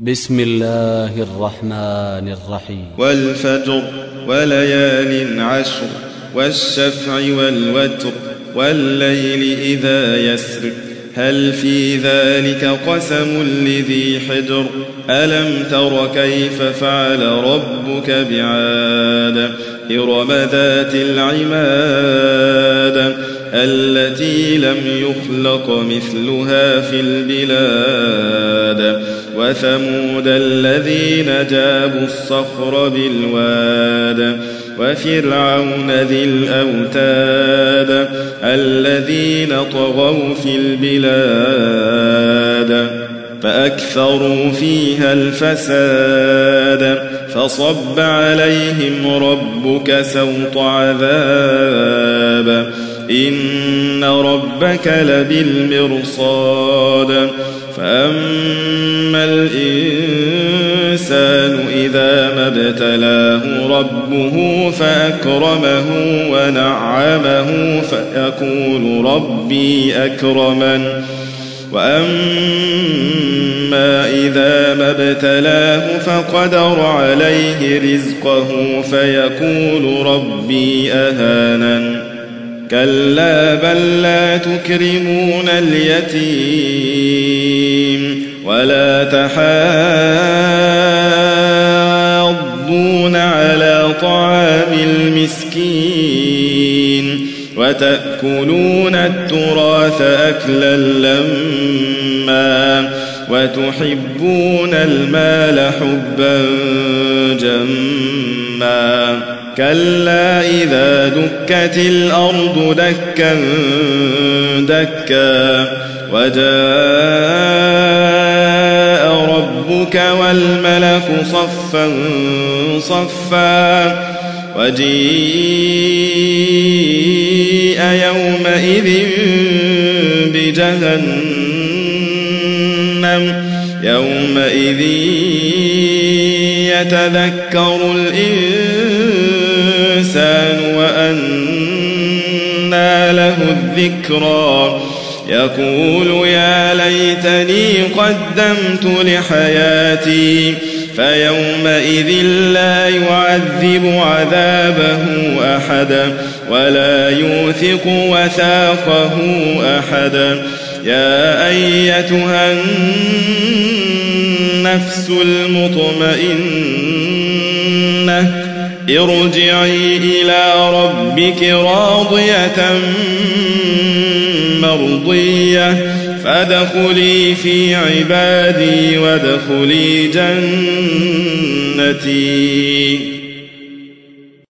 بسم الله الرحمن الرحيم. والفجر وليال عشر والشفع والوتر والليل إذا يسر هل في ذلك قسم لذي حجر ألم تر كيف فعل ربك بعاد إرم ذات العماد التي لم يخلق مثلها في البلاد وثمود الذين جابوا الصخر بالواد وفرعون ذي الأوتاد الذين طغوا في البلاد فأكثروا فيها الفساد فصب عليهم ربك سوط عذاب إن ربك لبالمرصاد فأما الإنسان إذا ما ابتلاه ربه فأكرمه ونعمه فيقول ربي أكرمن وأما إذا ما ابتلاه فقدر عليه رزقه فيقول ربي أهانن كلا بل لا تكرمون اليتيم ولا تحاضون على طعام المسكين وتأكلون التراث أكلا لما وتحبون المال حبا جما كلا إذا دكت الأرض دكا دكا وجاء ربك والملك صفا صفا وجيء يومئذ بجهنم يومئذ يتذكر الإنسان وأنى له الذكرى يقول يا ليتني قدمت لحياتي فيومئذ لا يعذب عذابه أحدا ولا يوثق وثاقه أحدا يا أيتها النفس المطمئنة ارجعي إلى ربك راضية مرضية فادخلي في عبادي وادخلي جنتي.